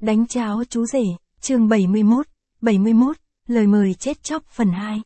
Đánh cháo chú rể, chương 71, lời mời chết chóc phần 2.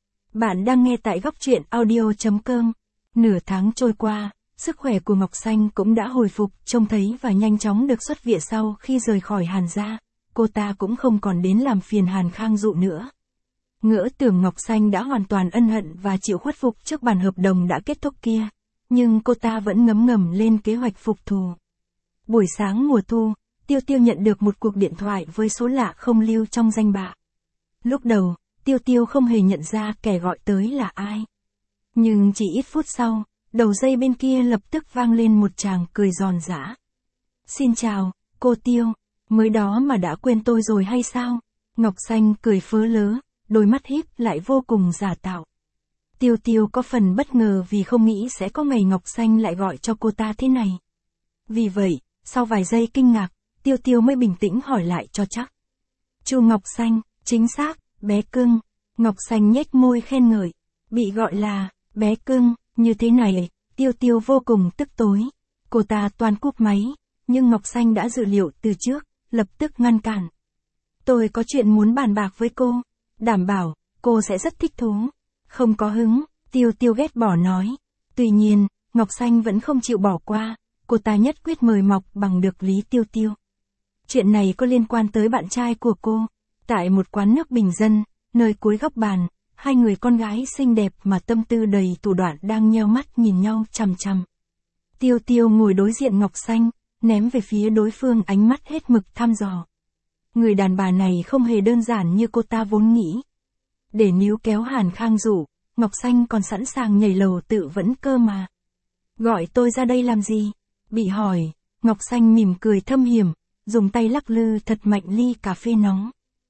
Bạn đang nghe tại góc truyện audio.com. Nửa tháng trôi qua, sức khỏe của Ngọc Xanh cũng đã hồi phục, trông thấy và nhanh chóng được xuất viện sau khi rời khỏi Hàn gia. Cô ta cũng không còn đến làm phiền Hàn Khang Dụ nữa. Ngỡ tưởng Ngọc Xanh đã hoàn toàn ân hận và chịu khuất phục trước bản hợp đồng đã kết thúc kia, nhưng cô ta vẫn ngấm ngầm lên kế hoạch phục thù. Buổi sáng mùa thu, Tiêu Tiêu nhận được một cuộc điện thoại với số lạ không lưu trong danh bạ. Lúc đầu, Tiêu Tiêu không hề nhận ra kẻ gọi tới là ai. Nhưng chỉ ít phút sau, đầu dây bên kia lập tức vang lên một tràng cười giòn giã. Xin chào, cô Tiêu, mới đó mà đã quên tôi rồi hay sao? Ngọc Xanh cười phớ lớ, đôi mắt híp lại vô cùng giả tạo. Tiêu Tiêu có phần bất ngờ vì không nghĩ sẽ có ngày Ngọc Xanh lại gọi cho cô ta thế này. Vì vậy, sau vài giây kinh ngạc, Tiêu Tiêu mới bình tĩnh hỏi lại cho chắc. Chu Ngọc Xanh, chính xác, bé cưng. Ngọc Xanh nhếch môi khen ngợi. Bị gọi là bé cưng như thế này, Tiêu Tiêu vô cùng tức tối. Cô ta toan cúp máy, nhưng Ngọc Xanh đã dự liệu từ trước, lập tức ngăn cản. Tôi có chuyện muốn bàn bạc với cô, đảm bảo cô sẽ rất thích thú. Không có hứng, Tiêu Tiêu ghét bỏ nói. Tuy nhiên, Ngọc Xanh vẫn không chịu bỏ qua, cô ta nhất quyết mời mọc bằng được lý Tiêu Tiêu. Chuyện này có liên quan tới bạn trai của cô. Tại một quán nước bình dân, nơi cuối góc bàn, hai người con gái xinh đẹp mà tâm tư đầy thủ đoạn đang nheo mắt nhìn nhau chằm chằm. Tiêu Tiêu ngồi đối diện Ngọc Xanh, ném về phía đối phương ánh mắt hết mực thăm dò. Người đàn bà này không hề đơn giản như cô ta vốn nghĩ. Để níu kéo Hàn Khang Dụ, Ngọc Xanh còn sẵn sàng nhảy lầu tự vẫn cơ mà. Gọi tôi ra đây làm gì? Bị hỏi, Ngọc Xanh mỉm cười thâm hiểm, dùng tay lắc lư thật mạnh ly cà phê nóng.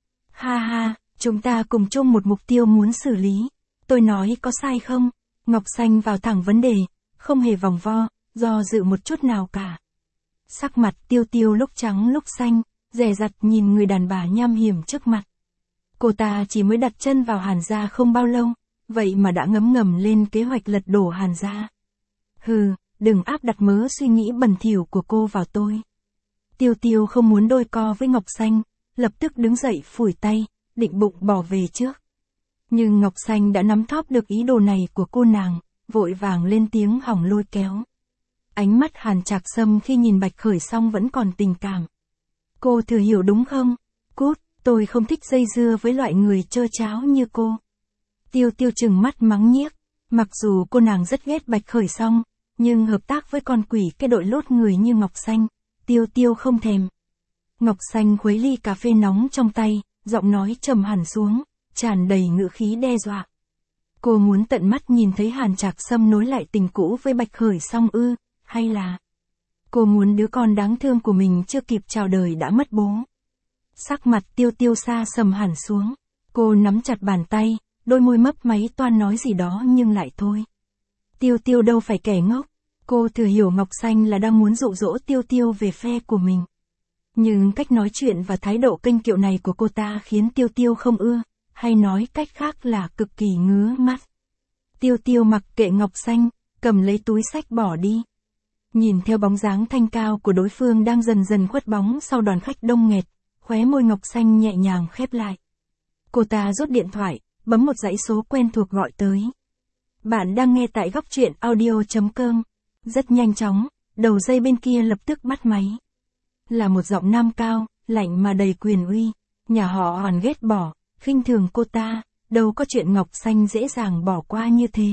Ha ha, chúng ta cùng chung một mục tiêu muốn xử lý. Tôi nói có sai không? Ngọc Xanh vào thẳng vấn đề, không hề vòng vo, do dự một chút nào cả. Sắc mặt Tiêu Tiêu lúc trắng lúc xanh, dè dặt nhìn người đàn bà nham hiểm trước mặt. Cô ta chỉ mới đặt chân vào Hàn gia không bao lâu, vậy mà đã ngấm ngầm lên kế hoạch lật đổ Hàn gia. Hừ, đừng áp đặt mớ suy nghĩ bẩn thỉu của cô vào tôi. Tiêu Tiêu không muốn đôi co với Ngọc Xanh, lập tức đứng dậy phủi tay, định bụng bỏ về trước. Nhưng Ngọc Xanh đã nắm thóp được ý đồ này của cô nàng, vội vàng lên tiếng hỏng lôi kéo. Ánh mắt Hàn Trạc Sâm khi nhìn Bạch Khởi Song vẫn còn tình cảm. Cô thừa hiểu đúng không? Cút, tôi không thích dây dưa với loại người trơ cháo như cô. Tiêu Tiêu trừng mắt mắng nhiếc, mặc dù cô nàng rất ghét Bạch Khởi Song, nhưng hợp tác với con quỷ cái đội lốt người như Ngọc Xanh, Tiêu Tiêu không thèm. Ngọc Xanh khuấy ly cà phê nóng trong tay, giọng nói trầm hẳn xuống, tràn đầy ngữ khí đe dọa. Cô muốn tận mắt nhìn thấy Hàn Trạc Sâm nối lại tình cũ với Bạch Khởi Song ư, hay là cô muốn đứa con đáng thương của mình chưa kịp chào đời đã mất bố? Sắc mặt Tiêu Tiêu xa sầm hẳn xuống, cô nắm chặt bàn tay, đôi môi mấp máy toan nói gì đó nhưng lại thôi. Tiêu Tiêu đâu phải kẻ ngốc, cô thừa hiểu Ngọc Xanh là đang muốn dụ dỗ Tiêu Tiêu về phe của mình. Nhưng cách nói chuyện và thái độ kênh kiệu này của cô ta khiến Tiêu Tiêu không ưa, hay nói cách khác là cực kỳ ngứa mắt. Tiêu Tiêu mặc kệ Ngọc Xanh, cầm lấy túi xách bỏ đi. Nhìn theo bóng dáng thanh cao của đối phương đang dần dần khuất bóng sau đoàn khách đông nghẹt, khóe môi Ngọc Xanh nhẹ nhàng khép lại. Cô ta rút điện thoại, bấm một dãy số quen thuộc gọi tới. Bạn đang nghe tại góc truyện audio.com. Rất nhanh chóng, đầu dây bên kia lập tức bắt máy. Là một giọng nam cao, lạnh mà đầy quyền uy. Nhà họ Hoàn ghét bỏ, khinh thường cô ta, đâu có chuyện Ngọc Xanh dễ dàng bỏ qua như thế.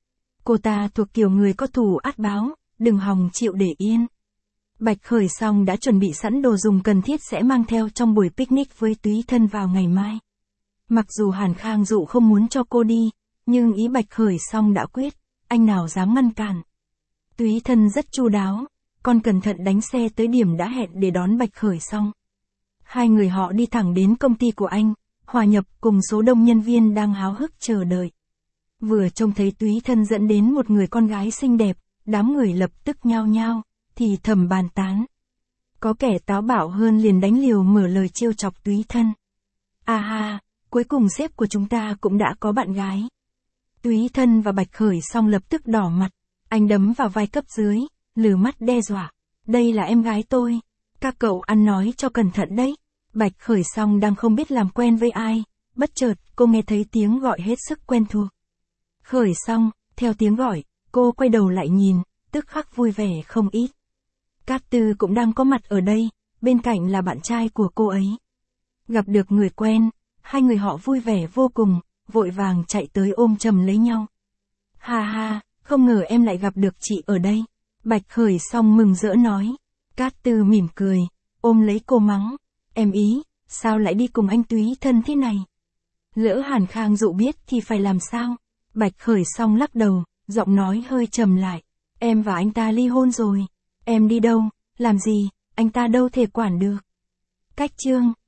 Cô ta thuộc kiểu người có thù át báo, đừng hòng chịu để yên. Bạch Khởi Song đã chuẩn bị sẵn đồ dùng cần thiết sẽ mang theo trong buổi picnic với Túy Thân vào ngày mai. Mặc dù Hàn Khang Dụ không muốn cho cô đi, nhưng ý Bạch Khởi Song đã quyết, anh nào dám ngăn cản. Túy Thân rất chu đáo, còn cẩn thận đánh xe tới điểm đã hẹn để đón Bạch Khởi Song. Hai người họ đi thẳng đến công ty của anh, hòa nhập cùng số đông nhân viên đang háo hức chờ đợi. Vừa trông thấy Túy Thân dẫn đến một người con gái xinh đẹp, đám người lập tức nhao nhao, thì thầm bàn tán. Có kẻ táo bạo hơn liền đánh liều mở lời trêu chọc Túy Thân. À ha, cuối cùng sếp của chúng ta cũng đã có bạn gái. Túy Thân và Bạch Khởi Song lập tức đỏ mặt, anh đấm vào vai cấp dưới, lừ mắt đe dọa. Đây là em gái tôi. Các cậu ăn nói cho cẩn thận đấy. Bạch Khởi Song đang không biết làm quen với ai, bất chợt, cô nghe thấy tiếng gọi hết sức quen thuộc. Khởi Song, theo tiếng gọi, cô quay đầu lại nhìn, tức khắc vui vẻ không ít. Cát Tư cũng đang có mặt ở đây, bên cạnh là bạn trai của cô ấy. Gặp được người quen, hai người họ vui vẻ vô cùng, vội vàng chạy tới ôm chầm lấy nhau. Ha ha, không ngờ em lại gặp được chị ở đây. Bạch Khởi Song mừng rỡ nói. Cát Tư mỉm cười, ôm lấy cô mắng. Em ý, sao lại đi cùng anh Túy thân thế này? Lỡ Hàn Khang dụ biết thì phải làm sao? Bạch Khởi Song lắc đầu, giọng nói hơi trầm lại. Em và anh ta ly hôn rồi. Em đi đâu, làm gì, anh ta đâu thể quản được. Cách chương